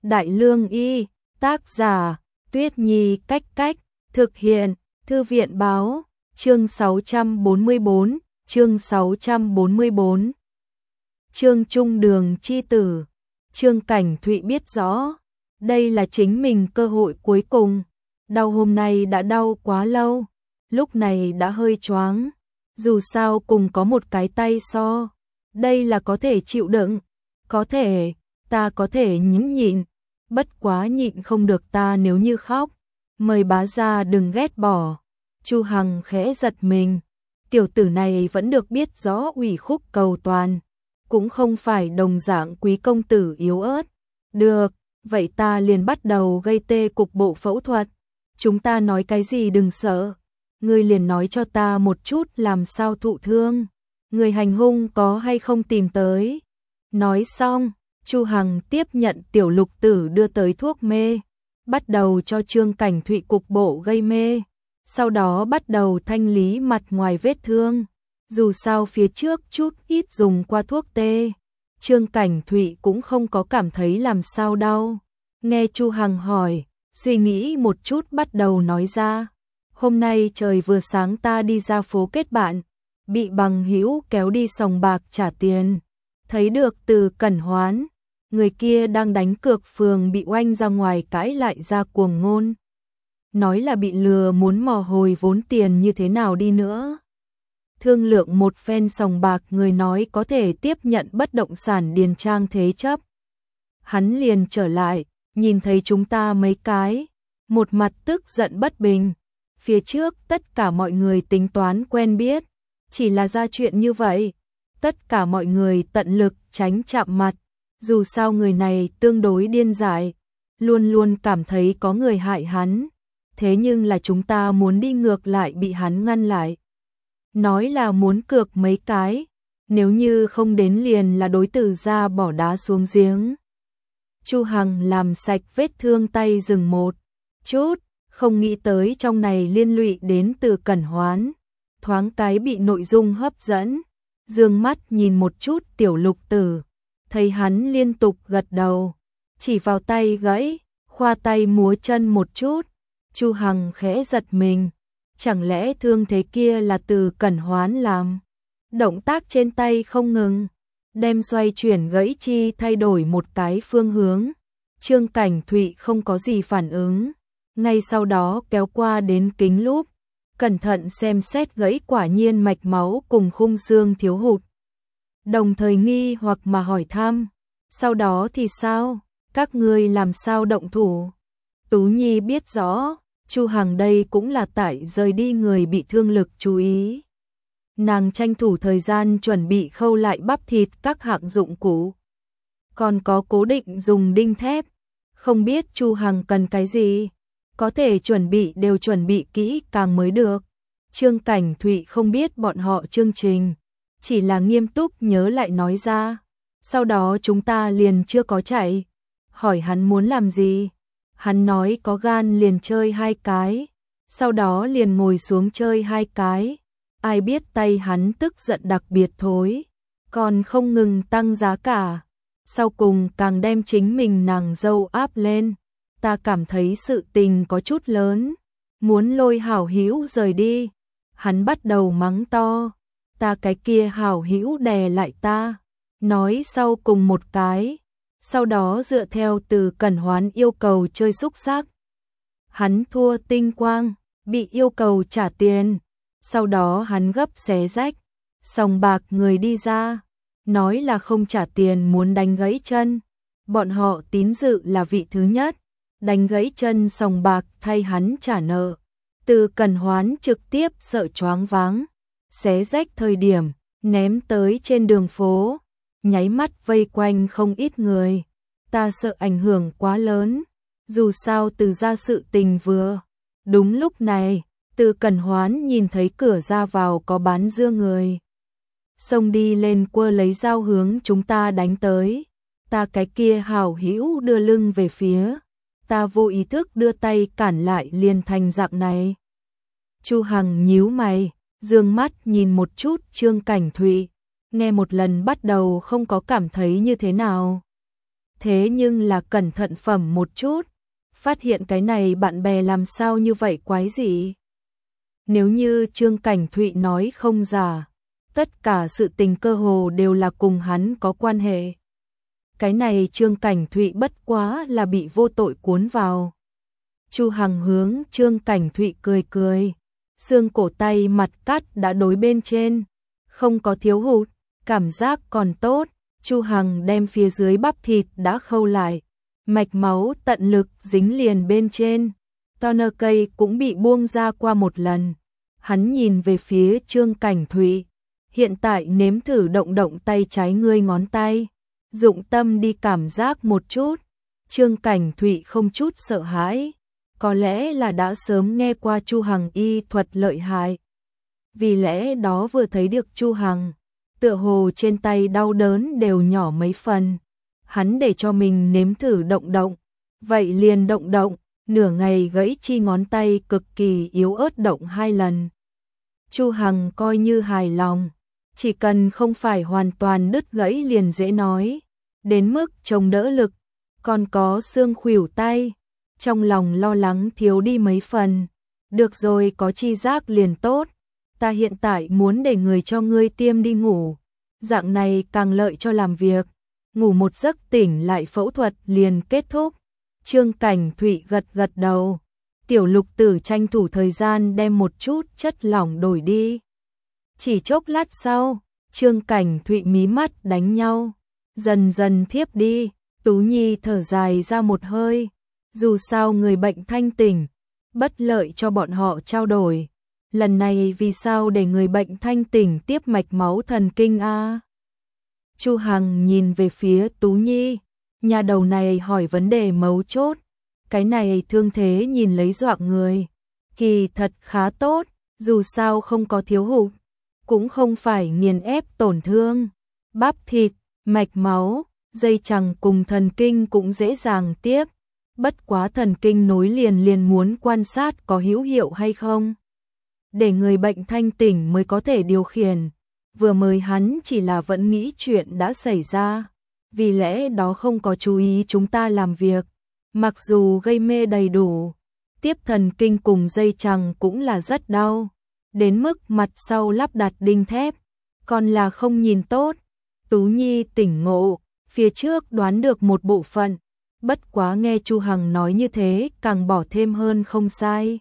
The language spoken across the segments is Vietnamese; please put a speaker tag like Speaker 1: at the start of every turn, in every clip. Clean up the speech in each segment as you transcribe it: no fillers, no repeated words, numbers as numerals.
Speaker 1: Đại Lương Y, tác giả, Tuyết Nhi Cách Cách, thực hiện, Thư viện Báo, chương 644, chương 644. Trương Trung Đường chi tử, Trương Cảnh Thụy biết rõ, đây là chính mình cơ hội cuối cùng, đau hôm nay đã đau quá lâu, lúc này đã hơi choáng, dù sao cùng có một cái tay so, đây là có thể chịu đựng, có thể, ta có thể nhẫn nhịn, bất quá nhịn không được ta nếu như khóc, mời bá gia đừng ghét bỏ. Chu Hằng khẽ giật mình, tiểu tử này vẫn được biết rõ ủy khúc cầu toàn, cũng không phải đồng dạng quý công tử yếu ớt. Được, vậy ta liền bắt đầu gây tê cục bộ phẫu thuật. Chúng ta nói cái gì đừng sợ, ngươi liền nói cho ta một chút làm sao thụ thương, người hành hung có hay không tìm tới. Nói xong, Chu Hằng tiếp nhận tiểu lục tử đưa tới thuốc mê, bắt đầu cho Trương Cảnh Thụy cục bộ gây mê, sau đó bắt đầu thanh lý mặt ngoài vết thương. Dù sao phía trước chút ít dùng qua thuốc tê, Trương Cảnh Thụy cũng không có cảm thấy làm sao đau. Nghe Chu Hằng hỏi, suy nghĩ một chút bắt đầu nói ra. Hôm nay trời vừa sáng ta đi ra phố kết bạn, bị bằng hữu kéo đi sòng bạc trả tiền. Thấy được Từ Cẩn Hoán, người kia đang đánh cược phường bị oanh ra ngoài cãi lại ra cuồng ngôn. Nói là bị lừa muốn mò hồi vốn tiền như thế nào đi nữa. Thương lượng một phen sòng bạc người nói có thể tiếp nhận bất động sản điền trang thế chấp. Hắn liền trở lại, nhìn thấy chúng ta mấy cái, một mặt tức giận bất bình. Phía trước tất cả mọi người tính toán quen biết, chỉ là ra chuyện như vậy. Tất cả mọi người tận lực tránh chạm mặt, dù sao người này tương đối điên dại, luôn luôn cảm thấy có người hại hắn. Thế nhưng là chúng ta muốn đi ngược lại bị hắn ngăn lại. Nói là muốn cược mấy cái, nếu như không đến liền là đối tử ra bỏ đá xuống giếng. Chu Hằng làm sạch vết thương tay dừng một chút, không nghĩ tới trong này liên lụy đến Từ Cẩn Hoán. Thoáng cái bị nội dung hấp dẫn, dương mắt nhìn một chút tiểu lục tử, thấy hắn liên tục gật đầu, chỉ vào tay gãy, khoa tay múa chân một chút. Chu Hằng khẽ giật mình, chẳng lẽ thương thế kia là Từ Cẩn Hoán làm? Động tác trên tay không ngừng, đem xoay chuyển gãy chi thay đổi một cái phương hướng. Trương Cảnh Thụy không có gì phản ứng, ngay sau đó kéo qua đến kính lúp, cẩn thận xem xét gãy quả nhiên mạch máu cùng khung xương thiếu hụt. Đồng thời nghi hoặc mà hỏi thăm, sau đó thì sao? Các ngươi làm sao động thủ? Tú Nhi biết rõ, Chu Hằng đây cũng là tại rời đi người bị thương lực chú ý. Nàng tranh thủ thời gian chuẩn bị khâu lại bắp thịt các hạng dụng cụ. Còn có cố định dùng đinh thép, không biết Chu Hằng cần cái gì, có thể chuẩn bị đều chuẩn bị kỹ càng mới được. Trương Cảnh Thụy không biết bọn họ chương trình, chỉ là nghiêm túc nhớ lại nói ra. Sau đó chúng ta liền chưa có chạy, hỏi hắn muốn làm gì. Hắn nói có gan liền chơi 2 cái, sau đó liền ngồi xuống chơi 2 cái. Ai biết tay hắn tức giận đặc biệt thối, còn không ngừng tăng giá cả. Sau cùng càng đem chính mình nàng dâu áp lên. Ta cảm thấy sự tình có chút lớn, muốn lôi hảo hữu rời đi. Hắn bắt đầu mắng to, ta cái kia hảo hữu đè lại ta, nói sau cùng một cái. Sau đó dựa theo Từ Cẩn Hoán yêu cầu chơi xúc xắc. Hắn thua tinh quang, bị yêu cầu trả tiền. Sau đó hắn gấp xé rách, sòng bạc người đi ra, nói là không trả tiền muốn đánh gãy chân. Bọn họ tín dự là vị thứ nhất, đánh gãy chân sòng bạc thay hắn trả nợ. Từ Cẩn Hoán trực tiếp sợ choáng váng, xé rách thời điểm, ném tới trên đường phố, nháy mắt vây quanh không ít người. Ta sợ ảnh hưởng quá lớn, dù sao Từ ra sự tình vừa. Đúng lúc này, Từ Cẩn Hoán nhìn thấy cửa ra vào có bán dưa người. Xông đi lên quơ lấy dao hướng chúng ta đánh tới. Ta cái kia hảo hữu đưa lưng về phía. Ta vô ý thức đưa tay cản lại liền thành dạng này. Chu Hằng nhíu mày, dương mắt nhìn một chút Trương Cảnh Thụy. Nghe một lần bắt đầu không có cảm thấy như thế nào. thế nhưng là cẩn thận phẩm một chút, phát hiện cái này bạn bè làm sao như vậy quái gì. Nếu như Trương Cảnh Thụy nói không giả, tất cả sự tình cơ hồ đều là cùng hắn có quan hệ. Cái này Trương Cảnh Thụy bất quá là bị vô tội cuốn vào. Chu Hằng hướng Trương Cảnh Thụy cười cười, xương cổ tay mặt cắt đã đối bên trên, không có thiếu hụt, cảm giác còn tốt. Chu Hằng đem phía dưới bắp thịt đã khâu lại, mạch máu tận lực dính liền bên trên, toner cây cũng bị buông ra qua một lần. Hắn nhìn về phía Trương Cảnh Thụy, hiện tại nếm thử động động tay trái ngươi ngón tay, dụng tâm đi cảm giác một chút. Trương Cảnh Thụy không chút sợ hãi, có lẽ là đã sớm nghe qua Chu Hằng y thuật lợi hại. Vì lẽ đó vừa thấy được Chu Hằng, tựa hồ trên tay đau đớn đều nhỏ mấy phần. Hắn để cho mình nếm thử động động, vậy liền động động, nửa ngày gãy chi ngón tay cực kỳ yếu ớt động 2 lần. Chu Hằng coi như hài lòng, chỉ cần không phải hoàn toàn đứt gãy liền dễ nói, đến mức chống đỡ lực, còn có xương khuỷu tay, trong lòng lo lắng thiếu đi mấy phần. Được rồi, có chi giác liền tốt, ta hiện tại muốn để người cho ngươi tiêm đi ngủ, dạng này càng lợi cho làm việc, ngủ một giấc tỉnh lại phẫu thuật liền kết thúc. Trương Cảnh Thụy gật gật đầu, Tiểu Lục Tử tranh thủ thời gian đem một chút chất lỏng đổi đi. Chỉ chốc lát sau, Trương Cảnh Thụy mí mắt đánh nhau, dần dần thiếp đi. Tú Nhi thở dài ra một hơi, dù sao người bệnh thanh tỉnh, bất lợi cho bọn họ trao đổi. Lần này vì sao để người bệnh thanh tỉnh tiếp mạch máu thần kinh a? Chu Hằng nhìn về phía Tú Nhi, nhà đầu này hỏi vấn đề mấu chốt, cái này thương thế nhìn lấy dọa người, kỳ thật khá tốt, dù sao không có thiếu hụt, cũng không phải nghiền ép tổn thương, bắp thịt, mạch máu, dây chằng cùng thần kinh cũng dễ dàng tiếp, bất quá thần kinh nối liền muốn quan sát có hữu hiệu hay không. Để người bệnh thanh tỉnh mới có thể điều khiển, vừa mới hắn chỉ là vẫn nghĩ chuyện đã xảy ra, vì lẽ đó không có chú ý chúng ta làm việc, mặc dù gây mê đầy đủ, tiếp thần kinh cùng dây chằng cũng là rất đau, đến mức mặt sau lắp đặt đinh thép, còn là không nhìn tốt. Tú Nhi tỉnh ngộ, phía trước đoán được một bộ phận, bất quá nghe Chu Hằng nói như thế càng bỏ thêm hơn không sai.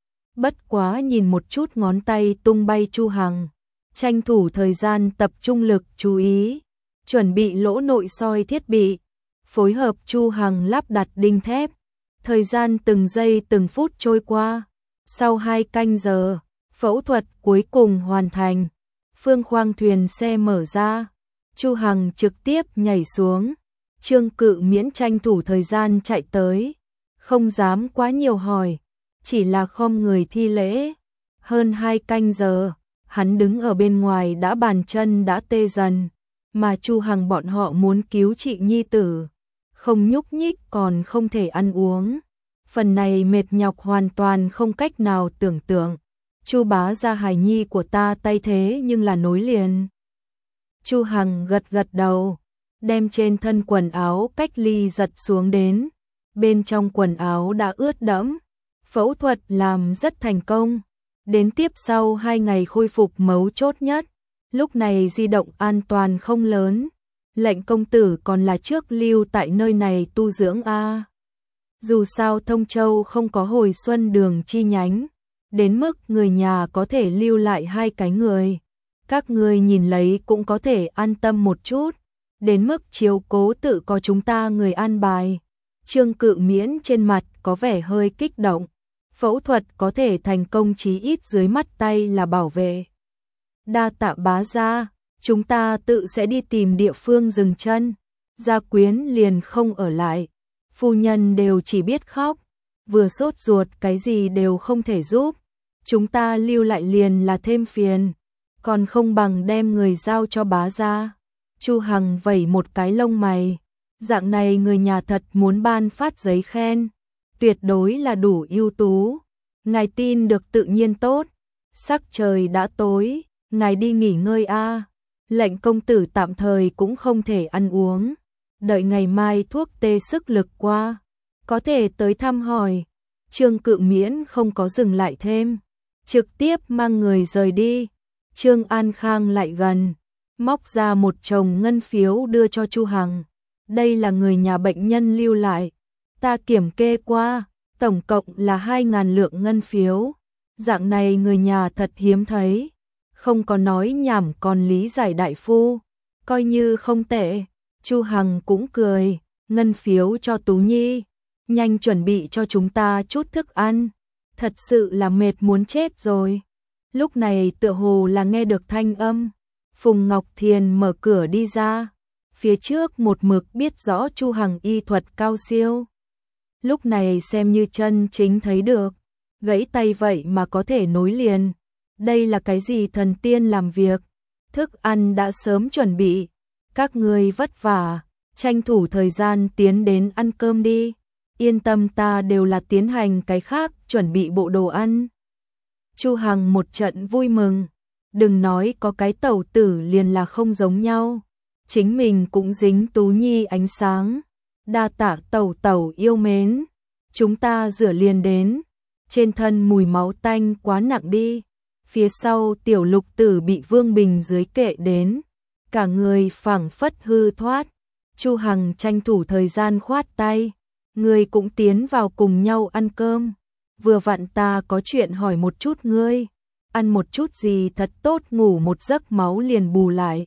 Speaker 1: Bất quá nhìn một chút ngón tay tung bay Chu Hằng, tranh thủ thời gian tập trung lực chú ý, chuẩn bị lỗ nội soi thiết bị, phối hợp Chu Hằng lắp đặt đinh thép. Thời gian từng giây từng phút trôi qua, sau 2 canh giờ, phẫu thuật cuối cùng hoàn thành. Phương khoang thuyền xe mở ra, Chu Hằng trực tiếp nhảy xuống, Trương Cự Miễn tranh thủ thời gian chạy tới, không dám quá nhiều hỏi, chỉ là khom người thi lễ. Hơn 2 canh giờ, hắn đứng ở bên ngoài đã bàn chân đã tê dần, mà Chu Hằng bọn họ muốn cứu chị nhi tử, không nhúc nhích còn không thể ăn uống. Phần này mệt nhọc hoàn toàn không cách nào tưởng tượng. Chu bá gia hài nhi của ta tay thế nhưng là nối liền. Chu Hằng gật gật đầu, đem trên thân quần áo cách ly giật xuống đến, bên trong quần áo đã ướt đẫm. Phẫu thuật làm rất thành công, đến tiếp sau 2 ngày khôi phục mấu chốt nhất, lúc này di động an toàn không lớn, lệnh công tử còn là trước lưu tại nơi này tu dưỡng a. Dù sao Thông Châu không có hồi xuân đường chi nhánh, đến mức người nhà có thể lưu lại 2 cái người, các người nhìn lấy cũng có thể an tâm một chút, đến mức chiếu cố tự có chúng ta người an bài. Trương Cự Miễn trên mặt có vẻ hơi kích động, phẫu thuật có thể thành công chí ít dưới mắt tay là bảo vệ. Đa tạ bá gia, chúng ta tự sẽ đi tìm địa phương dừng chân. Gia Quyến liền không ở lại, phu nhân đều chỉ biết khóc, vừa sốt ruột cái gì đều không thể giúp, chúng ta lưu lại liền là thêm phiền, còn không bằng đem người giao cho bá gia. Chu Hằng vẩy một cái lông mày, dạng này người nhà thật muốn ban phát giấy khen, tuyệt đối là đủ ưu tú. Ngài tin được tự nhiên tốt, sắc trời đã tối, ngài đi nghỉ ngơi a. Lệnh công tử tạm thời cũng không thể ăn uống, đợi ngày mai thuốc tê sức lực qua, có thể tới thăm hỏi. Trương Cự Miễn không có dừng lại thêm, trực tiếp mang người rời đi. Trương An Khang lại gần, móc ra một chồng ngân phiếu đưa cho Chu Hằng. Đây là người nhà bệnh nhân lưu lại, ta kiểm kê qua, tổng cộng là 2.000 lượng ngân phiếu. Dạng này người nhà thật hiếm thấy, không có nói nhảm còn lý giải đại phu, coi như không tệ. Chu Hằng cũng cười, ngân phiếu cho Tú Nhi, nhanh chuẩn bị cho chúng ta chút thức ăn, thật sự là mệt muốn chết rồi. Lúc này tựa hồ là nghe được thanh âm, Phùng Ngọc Thiền mở cửa đi ra, phía trước một mực biết rõ Chu Hằng y thuật cao siêu. Lúc này xem như chân chính thấy được, gãy tay vậy mà có thể nối liền. Đây là cái gì thần tiên làm việc, thức ăn đã sớm chuẩn bị, các ngươi vất vả, tranh thủ thời gian tiến đến ăn cơm đi. Yên tâm, ta đều là tiến hành cái khác, chuẩn bị bộ đồ ăn. Chu Hằng một trận vui mừng, đừng nói có cái tẩu tử liền là không giống nhau, chính mình cũng dính Tú Nhi ánh sáng. Đa tạ tẩu tẩu yêu mến, chúng ta rửa liền đến. Trên thân mùi máu tanh quá nặng đi. Phía sau Tiểu Lục Tử bị Vương Bình dưới kệ đến, cả người phảng phất hư thoát. Chu Hằng tranh thủ thời gian khoát tay, ngươi cũng tiến vào cùng nhau ăn cơm. Vừa vặn ta có chuyện hỏi một chút ngươi, ăn một chút gì thật tốt, ngủ một giấc máu liền bù lại.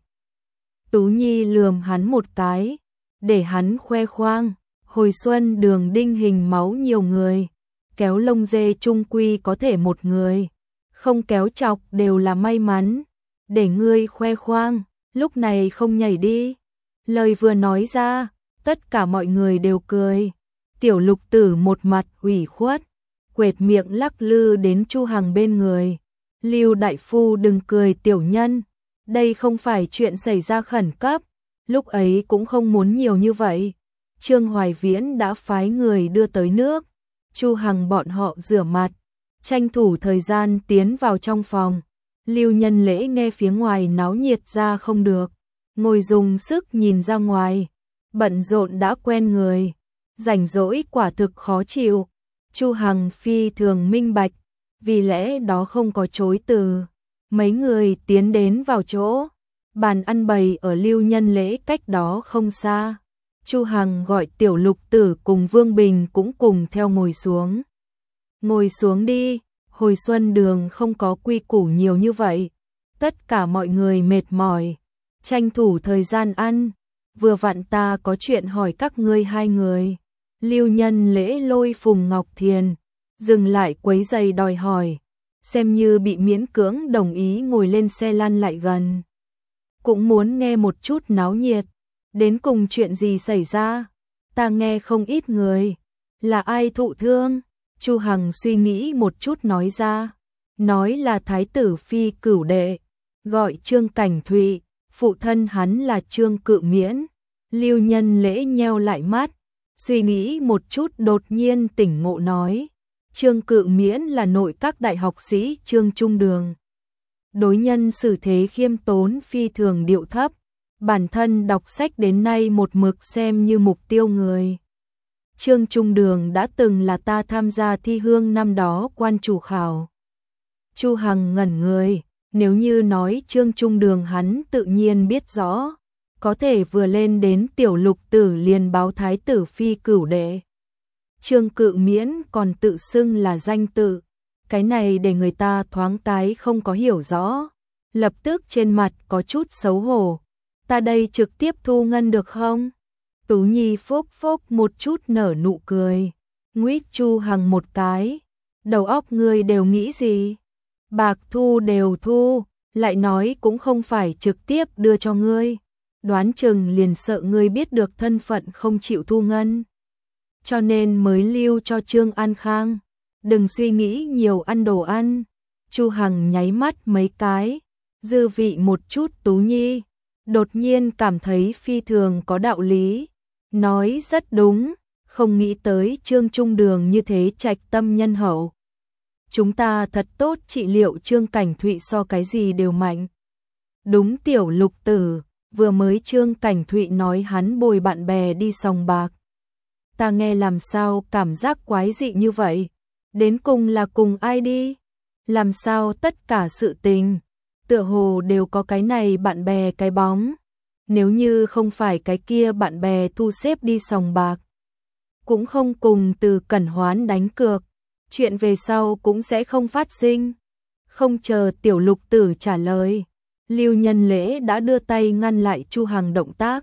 Speaker 1: Tú Nhi lườm hắn một cái, để hắn khoe khoang, hồi xuân đường đinh hình máu nhiều người, kéo lông dê chung quy có thể một người, không kéo chọc đều là may mắn, để ngươi khoe khoang, lúc này không nhảy đi. Lời vừa nói ra, tất cả mọi người đều cười. Tiểu Lục Tử một mặt ủy khuất, quệt miệng lắc lư đến Chu Hằng bên người. Lưu đại phu đừng cười tiểu nhân, đây không phải chuyện xảy ra khẩn cấp, lúc ấy cũng không muốn nhiều như vậy. Trương Hoài Viễn đã phái người đưa tới nước, Chu Hằng bọn họ rửa mặt, tranh thủ thời gian tiến vào trong phòng. Lưu Nhân Lễ nghe phía ngoài náo nhiệt ra không được, ngồi dùng sức nhìn ra ngoài, bận rộn đã quen người, rảnh rỗi quả thực khó chịu. Chu Hằng phi thường minh bạch, vì lẽ đó không có chối từ. Mấy người tiến đến vào chỗ, bàn ăn bày ở Lưu Nhân Lễ cách đó không xa. Chu Hằng gọi Tiểu Lục Tử cùng Vương Bình cũng cùng theo ngồi xuống. Ngồi xuống đi, hồi xuân đường không có quy củ nhiều như vậy. Tất cả mọi người mệt mỏi, tranh thủ thời gian ăn. Vừa vặn ta có chuyện hỏi các ngươi hai người. Lưu Nhân Lễ lôi Phùng Ngọc Thiền, dừng lại quấy giày đòi hỏi, xem như bị miễn cưỡng đồng ý ngồi lên xe lăn lại gần. Cũng muốn nghe một chút náo nhiệt, đến cùng chuyện gì xảy ra, ta nghe không ít người, là ai thụ thương? Chu Hằng suy nghĩ một chút nói ra, nói là thái tử phi cửu đệ, gọi Trương Cảnh Thụy, phụ thân hắn là Trương Cự Miễn. Lưu Nhân Lễ nheo lại mắt, suy nghĩ một chút đột nhiên tỉnh ngộ nói, Trương Cự Miễn là nội các đại học sĩ Trương Trung Đường. Đối nhân xử thế khiêm tốn phi thường điệu thấp, bản thân đọc sách đến nay một mực xem như mục tiêu người. Trương Trung Đường đã từng là ta tham gia thi hương năm đó quan chủ khảo. Chu Hằng ngẩn người, nếu như nói Trương Trung Đường hắn tự nhiên biết rõ, có thể vừa lên đến Tiểu Lục Tử liền báo thái tử phi cửu đệ. Trương Cự Miễn còn tự xưng là danh tự, cái này để người ta thoáng cái không có hiểu rõ, lập tức trên mặt có chút xấu hổ. Ta đây trực tiếp thu ngân được không? Tú Nhi phốc phốc một chút nở nụ cười, nguýt Chu Hằng một cái, đầu óc ngươi đều nghĩ gì? Bạc thu đều thu, lại nói cũng không phải trực tiếp đưa cho ngươi, đoán chừng liền sợ ngươi biết được thân phận không chịu thu ngân, cho nên mới lưu cho Trương An Khang. Đừng suy nghĩ nhiều, ăn đồ ăn. Chu Hằng nháy mắt mấy cái, dư vị một chút Tú Nhi, đột nhiên cảm thấy phi thường có đạo lý, nói rất đúng, không nghĩ tới Trương Trung Đường như thế trạch tâm nhân hậu. Chúng ta thật tốt, trị liệu Trương Cảnh Thụy so cái gì đều mạnh. Đúng Tiểu Lục Tử, vừa mới Trương Cảnh Thụy nói hắn bồi bạn bè đi sòng bạc. Ta nghe làm sao cảm giác quái dị như vậy? Đến cùng là cùng ai đi? Làm sao tất cả sự tình, tựa hồ đều có cái này bạn bè cái bóng. Nếu như không phải cái kia bạn bè thu xếp đi sòng bạc, cũng không cùng Từ Cẩn Hoán đánh cược, chuyện về sau cũng sẽ không phát sinh. Không chờ Tiểu Lục Tử trả lời, Lưu Nhân Lễ đã đưa tay ngăn lại Chu Hằng động tác.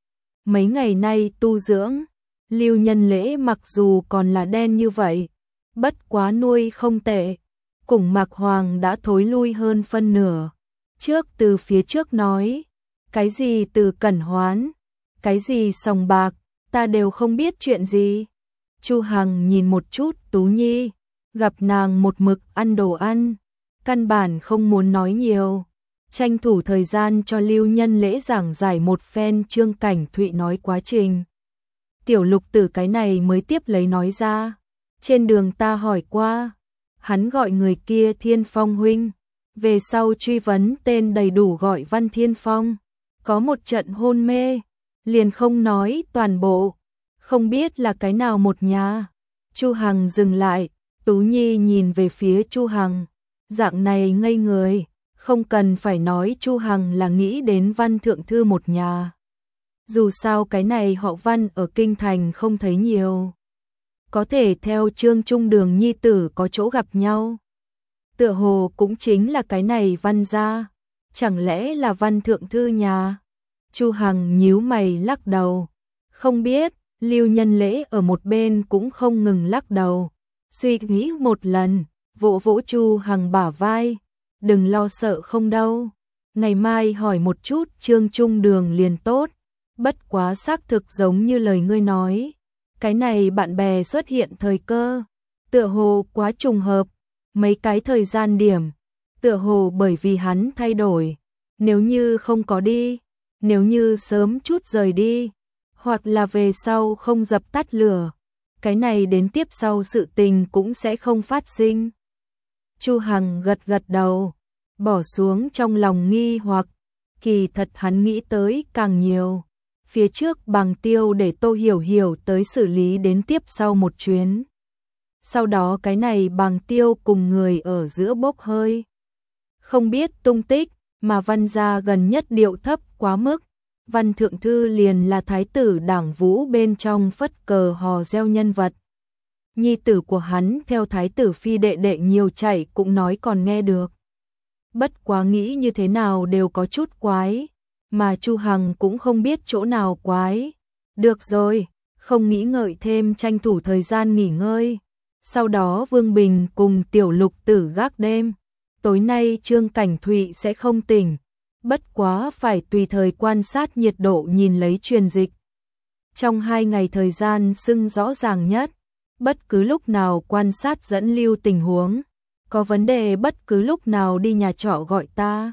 Speaker 1: Mấy ngày nay tu dưỡng, Lưu Nhân Lễ mặc dù còn là đen như vậy, bất quá nuôi không tệ, cùng Mạc Hoàng đã thối lui hơn phân nửa. Trước từ phía trước nói, cái gì Từ Cẩn Hoán, cái gì sòng bạc, ta đều không biết chuyện gì. Chu Hằng nhìn một chút Tú Nhi, gặp nàng một mực ăn đồ ăn, căn bản không muốn nói nhiều, tranh thủ thời gian cho Lưu Nhân Lễ giảng giải một phen Trương Cảnh Thụy nói quá trình. Tiểu Lục Tử cái này mới tiếp lấy nói ra, trên đường ta hỏi qua, hắn gọi người kia Thiên Phong huynh, về sau truy vấn tên đầy đủ gọi Văn Thiên Phong, có một trận hôn mê, liền không nói toàn bộ, không biết là cái nào một nhà. Chu Hằng dừng lại, Tú Nhi nhìn về phía Chu Hằng, dạng này ngây người, không cần phải nói Chu Hằng là nghĩ đến Văn Thượng Thư một nhà. Dù sao cái này họ Văn ở Kinh Thành không thấy nhiều. Có thể theo Trương Trung Đường nhi tử có chỗ gặp nhau. Tựa hồ cũng chính là cái này Văn gia, chẳng lẽ là Văn Thượng Thư nhà? Chu Hằng nhíu mày lắc đầu, không biết. Lưu Nhân Lễ ở một bên cũng không ngừng lắc đầu, suy nghĩ một lần, vỗ vỗ Chu Hằng bả vai, đừng lo sợ không đâu, ngày mai hỏi một chút Trương Trung Đường liền tốt, bất quá xác thực giống như lời ngươi nói, cái này bạn bè xuất hiện thời cơ, tựa hồ quá trùng hợp, mấy cái thời gian điểm, tựa hồ bởi vì hắn thay đổi, nếu như không có đi, nếu như sớm chút rời đi, hoặc là về sau không dập tắt lửa, cái này đến tiếp sau sự tình cũng sẽ không phát sinh. Chu Hằng gật gật đầu, bỏ xuống trong lòng nghi hoặc, kỳ thật hắn nghĩ tới càng nhiều. Phía trước Bằng Tiêu để Tô Hiểu Hiểu tới xử lý đến tiếp sau một chuyến. Sau đó cái này Bằng Tiêu cùng người ở giữa bốc hơi. Không biết tung tích, mà Văn gia gần nhất điệu thấp quá mức. Văn Thượng Thư liền là thái tử Đảng Vũ bên trong phất cờ hò reo nhân vật. Nhi tử của hắn theo thái tử phi đệ đệ nhiều chạy cũng nói còn nghe được. Bất quá nghĩ như thế nào đều có chút quái, mà Chu Hằng cũng không biết chỗ nào quái. Được rồi, không nghĩ ngợi thêm, tranh thủ thời gian nghỉ ngơi. Sau đó Vương Bình cùng Tiểu Lục Tử gác đêm. Tối nay Trương Cảnh Thụy sẽ không tỉnh. Bất quá phải tùy thời quan sát nhiệt độ nhìn lấy truyền dịch. Trong 2 ngày thời gian xưng rõ ràng nhất, bất cứ lúc nào quan sát dẫn lưu tình huống, có vấn đề bất cứ lúc nào đi nhà trọ gọi ta.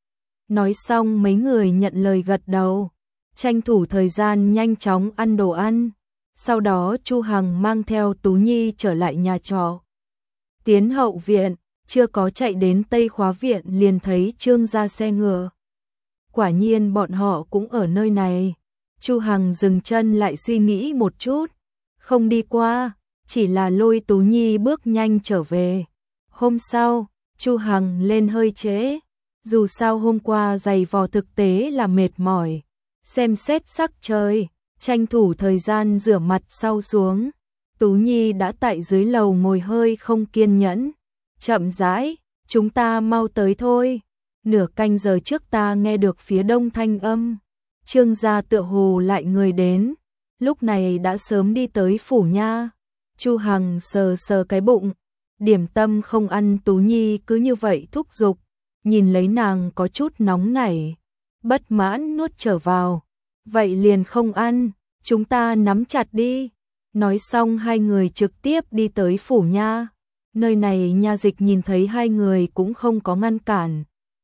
Speaker 1: Nói xong mấy người nhận lời gật đầu, tranh thủ thời gian nhanh chóng ăn đồ ăn. Sau đó Chu Hằng mang theo Tú Nhi trở lại nhà trọ. Tiến hậu viện, chưa có chạy đến Tây Khóa viện liền thấy Trương gia xe ngựa. Quả nhiên bọn họ cũng ở nơi này. Chu Hằng dừng chân lại suy nghĩ một chút, không đi qua, chỉ là lôi Tú Nhi bước nhanh trở về. Hôm sau, Chu Hằng lên hơi trễ, dù sao hôm qua giày vò thực tế là mệt mỏi, xem xét sắc trời, tranh thủ thời gian rửa mặt sau xuống. Tú Nhi đã tại dưới lầu ngồi hơi không kiên nhẫn, chậm rãi, chúng ta mau tới thôi. Nửa canh giờ trước ta nghe được phía đông thanh âm, Trương gia tựa hồ lại người đến, lúc này đã sớm đi tới phủ nha. Chu Hằng sờ sờ cái bụng, điểm tâm không ăn, Tú Nhi cứ như vậy thúc giục, nhìn lấy nàng có chút nóng nảy, bất mãn nuốt trở vào. Vậy liền không ăn, chúng ta nắm chặt đi. Nói xong hai người trực tiếp đi tới phủ nha. Nơi này nha dịch nhìn thấy hai người cũng không có ngăn cản,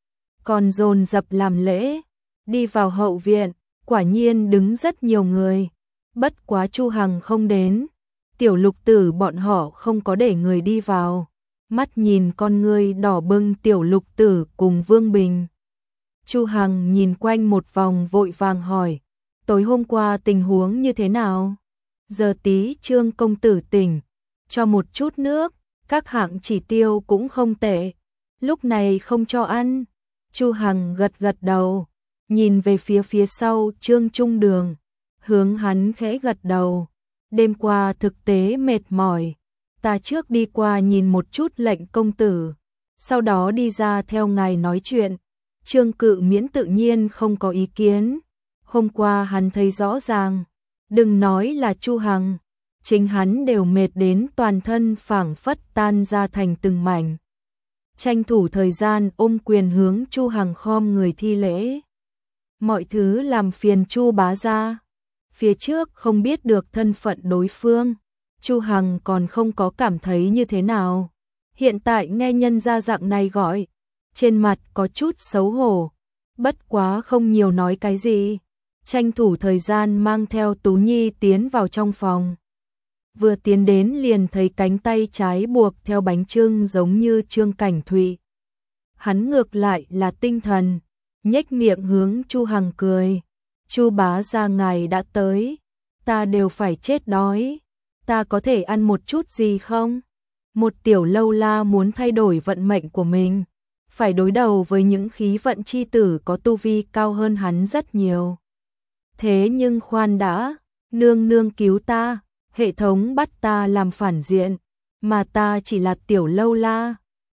Speaker 1: còn dồn dập làm lễ. Đi vào hậu viện, quả nhiên đứng rất nhiều người. Bất quá Chu Hằng không đến, Tiểu Lục Tử bọn họ không có để người đi vào. Mắt nhìn con ngươi đỏ bừng Tiểu Lục Tử cùng Vương Bình. Chu Hằng nhìn quanh một vòng vội vàng hỏi, tối hôm qua tình huống như thế nào? Giờ tí Trương công tử tỉnh, cho một chút nước, các hạng chỉ tiêu cũng không tệ, lúc này không cho ăn. Chu Hằng gật gật đầu, nhìn về phía sau Trương Trung Đường, hướng hắn khẽ gật đầu. Đêm qua thực tế mệt mỏi, ta trước đi qua nhìn một chút lệnh công tử, sau đó đi ra theo ngài nói chuyện. Trương Cự Miễn tự nhiên không có ý kiến, hôm qua hắn thấy rõ ràng, đừng nói là Chu Hằng, chính hắn đều mệt đến toàn thân phảng phất tan ra thành từng mảnh. Tranh thủ thời gian ôm quyền hướng Chu Hằng khom người thi lễ. Mọi thứ làm phiền Chu bá gia. Phía trước không biết được thân phận đối phương, Chu Hằng còn không có cảm thấy như thế nào. Hiện tại nghe nhân gia dạng này gọi, trên mặt có chút xấu hổ, bất quá không nhiều nói cái gì. Tranh thủ thời gian mang theo Tú Nhi tiến vào trong phòng. Vừa tiến đến liền thấy cánh tay trái buộc theo bánh chưng giống như Trương Cảnh Thụy. Hắn ngược lại là tinh thần, nhếch miệng hướng Chu Hằng cười. Chu bá gia ngài đã tới, ta đều phải chết đói, ta có thể ăn một chút gì không? Một tiểu lâu la muốn thay đổi vận mệnh của mình, phải đối đầu với những khí vận chi tử có tu vi cao hơn hắn rất nhiều. Thế nhưng khoan đã, nương nương cứu ta, hệ thống bắt ta làm phản diện, mà ta chỉ là tiểu lâu la,